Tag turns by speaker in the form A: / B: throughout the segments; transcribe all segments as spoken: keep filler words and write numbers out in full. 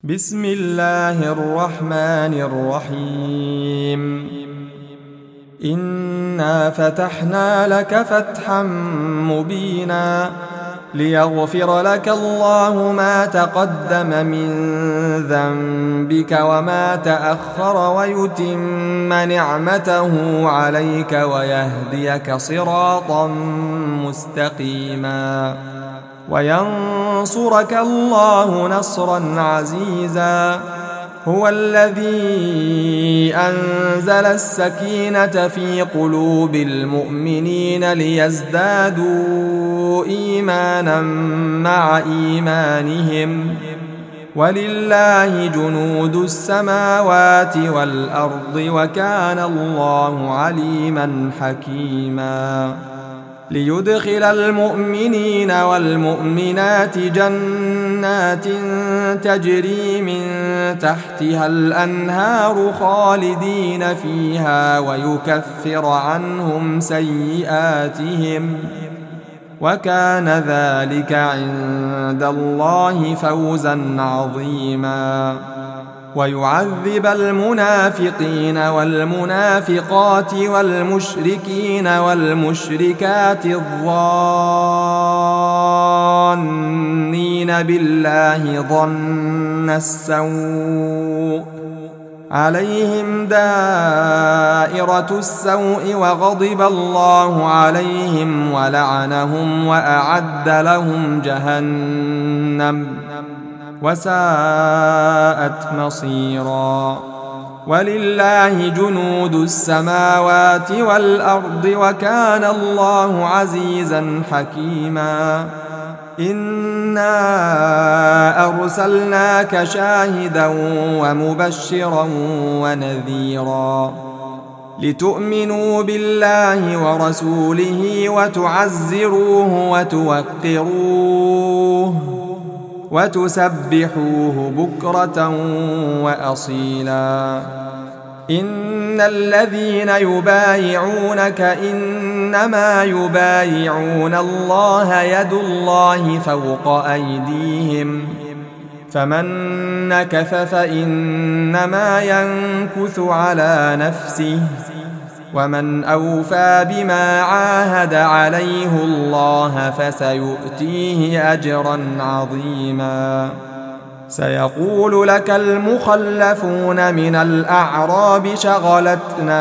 A: بسم الله الرحمن الرحيم إنا فتحنا لك فتحا مبينا ليغفر لك الله ما تقدم من ذنبك وما تأخر ويتم نعمته عليك ويهديك صراطا مستقيما وينصرك الله نصرا عزيزا هو الذي أنزل السكينة في قلوب المؤمنين ليزدادوا إيمانا مع إيمانهم ولله جنود السماوات والأرض وكان الله عليما حكيما ليدخل المؤمنين والمؤمنات جنات تجري من تحتها الأنهار خالدين فيها ويكفر عنهم سيئاتهم وكان ذلك عند الله فوزا عظيما ويعذب المنافقين والمنافقات والمشركين والمشركات الظانين بالله ظن السوء عليهم دائرة السوء وغضب الله عليهم ولعنهم وأعد لهم جهنم وساءت مصيرا ولله جنود السماوات والأرض وكان الله عزيزا حكيما إنا أرسلناك شاهدا ومبشرا ونذيرا لتؤمنوا بالله ورسوله وتعزروه وتوقروه وتسبحوه بكرة وأصيلا إن الذين يبايعونك إنما يبايعون الله يد الله فوق أيديهم فمن نكث فإنما ينكث على نفسه ومن أوفى بما عاهد عليه الله فسيؤتيه أجرا عظيما سيقول لك المخلفون من الأعراب شغلتنا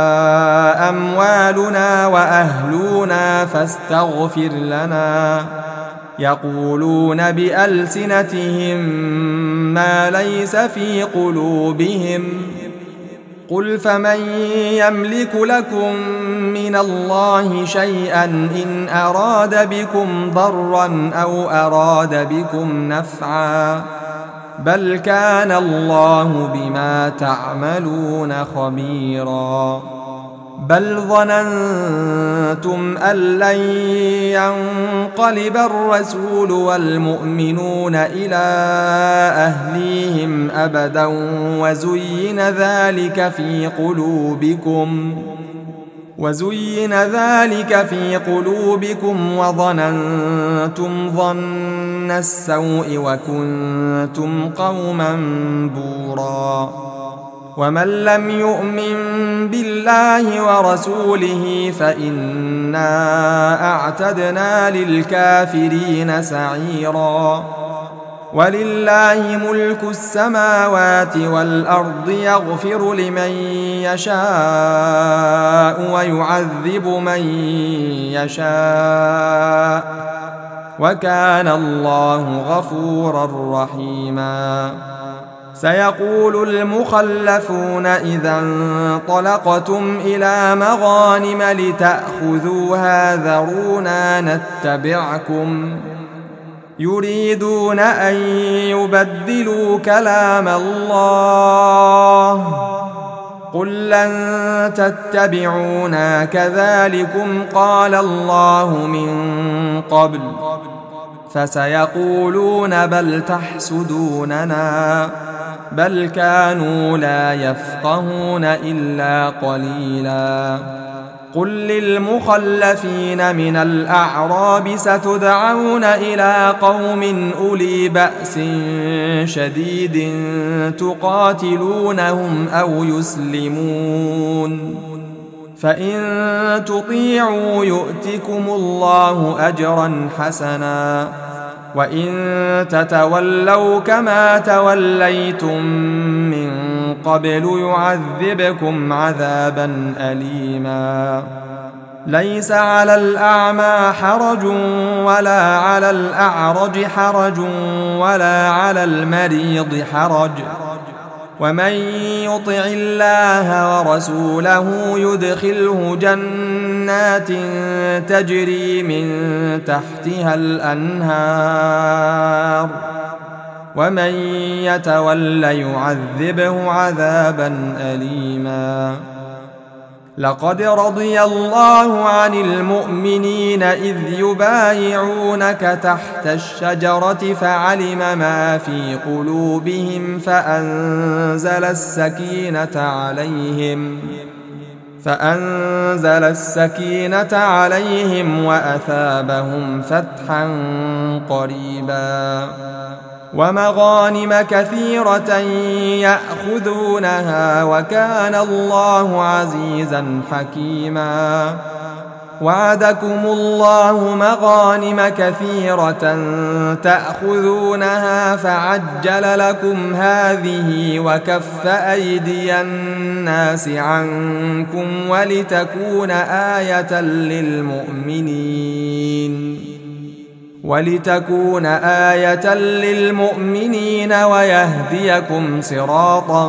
A: أموالنا وأهلنا فاستغفر لنا يقولون بألسنتهم ما ليس في قلوبهم قل فمن يملك لكم من الله شيئا إن أراد بكم ضرا أو أراد بكم نفعا بل كان الله بما تعملون خبيرا بل ظننتم أن لن ينقلب الرسول والمؤمنون إلى أهليهم أبدا وزين ذلك في قلوبكم وزين ذلك في قلوبكم وظننتم ظن السوء وكنتم قوما بورا ومن لم يؤمن بالله ورسوله فإنا أعتدنا للكافرين سعيرا ولله ملك السماوات والأرض يغفر لمن يشاء ويعذب من يشاء وكان الله غفورا رحيما سيقول المخلفون إذا انطلقتم إلى مغانم لتأخذوها ذرونا نتبعكم يريدون أن يبدلوا كلام الله قل لن تتبعونا كذلكم قال الله من قبل فسيقولون بل تحسدوننا بل كانوا لا يفقهون إلا قليلا قل للمخلفين من الأعراب ستدعون إلى قوم أولي بأس شديد تقاتلونهم أو يسلمون فإن تطيعوا يؤتكم الله أجرا حسنا وإن تتولوا كما توليتم من قبل يعذبكم عذابا أليما ليس على الأعمى حرج ولا على الأعرج حرج ولا على المريض حرج ومن يطع الله ورسوله يدخله جنات تجري من تحتها الأنهار ومن يتول يعذبه عذابا أليما لقد رضي الله عن المؤمنين إذ يبايعونك تحت الشجرة فعلم ما في قلوبهم فأنزل السكينة عليهم فأنزل السكينة عليهم وأثابهم فتحا قريبا ومغانم كثيرة يأخذونها وكان الله عزيزا حكيما وعدكم الله مغانم كثيرة تأخذونها فعجل لكم هذه وكف أيدي الناس عنكم ولتكون آية للمؤمنين ولتكون آية للمؤمنين ويهديكم صراطا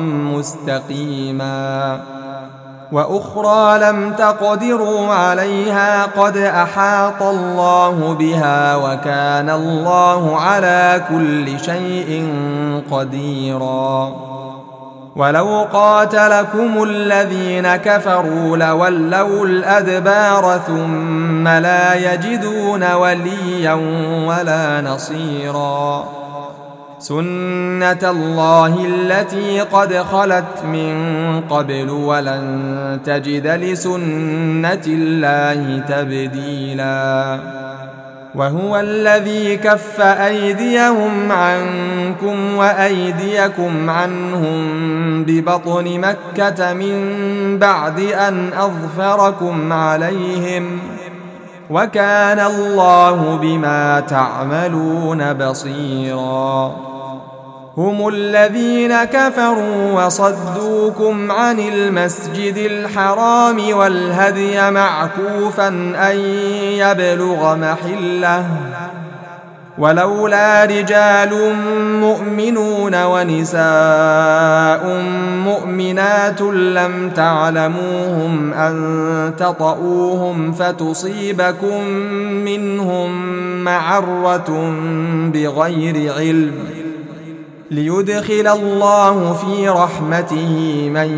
A: مستقيما وأخرى لم تقدروا عليها قد أحاط الله بها وكان الله على كل شيء قديرا ولو قاتلكم الذين كفروا لولوا الأدبار ثم لا يجدون وليا ولا نصيرا سنة الله التي قد خلت من قبل ولن تجد لسنة الله تبديلا وهو الذي كف أيديهم عنكم وأيديكم عنهم ببطن مكة من بعد أن أظفركم عليهم وكان الله بما تعملون بصيرا هم الذين كفروا وصدوكم عن المسجد الحرام والهدي معكوفا أن يبلغ محله ولولا رجال مؤمنون ونساء مؤمنات لم تعلموهم أن تطؤوهم فتصيبكم منهم معرة بغير علم ليدخل الله في رحمته من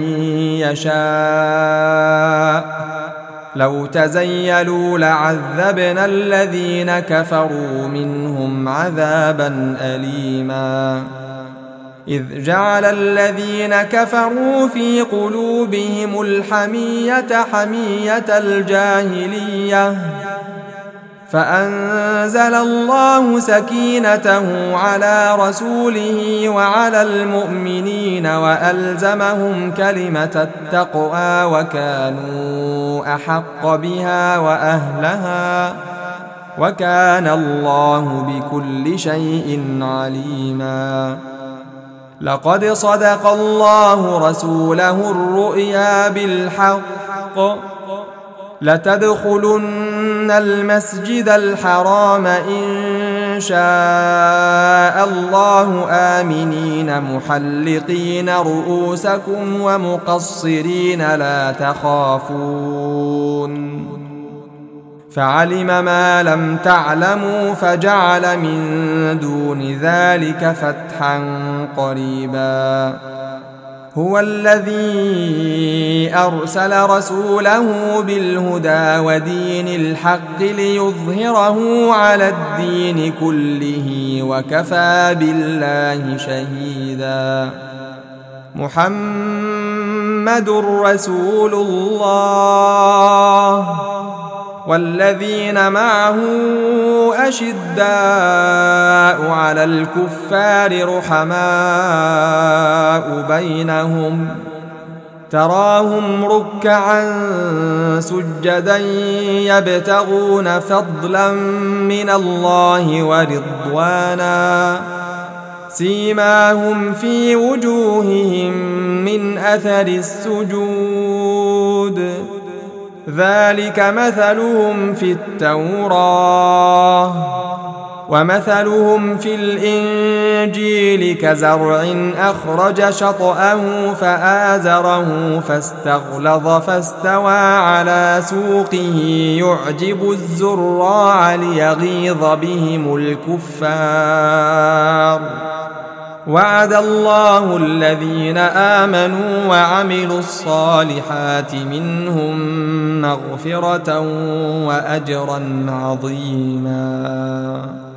A: يشاء لو تزيلوا لعذبنا الذين كفروا منهم عذابا أليما إذ جعل الذين كفروا في قلوبهم الحمية حمية الجاهلية فأنزل الله سكينته على رسوله وعلى المؤمنين وألزمهم كلمة التقوى وكانوا أحق بها وأهلها وكان الله بكل شيء عليما لقد صدق الله رسوله الرؤيا بالحق لتدخلن المسجد الحرام إن شاء الله آمنين محلقين رؤوسكم ومقصرين لا تخافون فعلم ما لم تعلموا فجعل من دون ذلك فتحا قريبا هو الذي أرسل رسوله بالهدى ودين الحق ليظهره على الدين كله وكفى بالله شهيدا محمد محمد رسول الله والذين معه أشداء على الكفار رحماء بينهم تراهم ركعا سجدا يبتغون فضلا من الله ورضوانا سيماهم في وجوههم من أثر السجود ذلك مثلهم في التوراة ومثلهم في الإنجيل كزرع أخرج شطأه فآزره فاستغلظ فاستوى على سوقه يعجب الزراع ليغيظ بهم الكفار وعد الله الذين آمنوا وعملوا الصالحات منهم مغفرة وأجرا عظيما.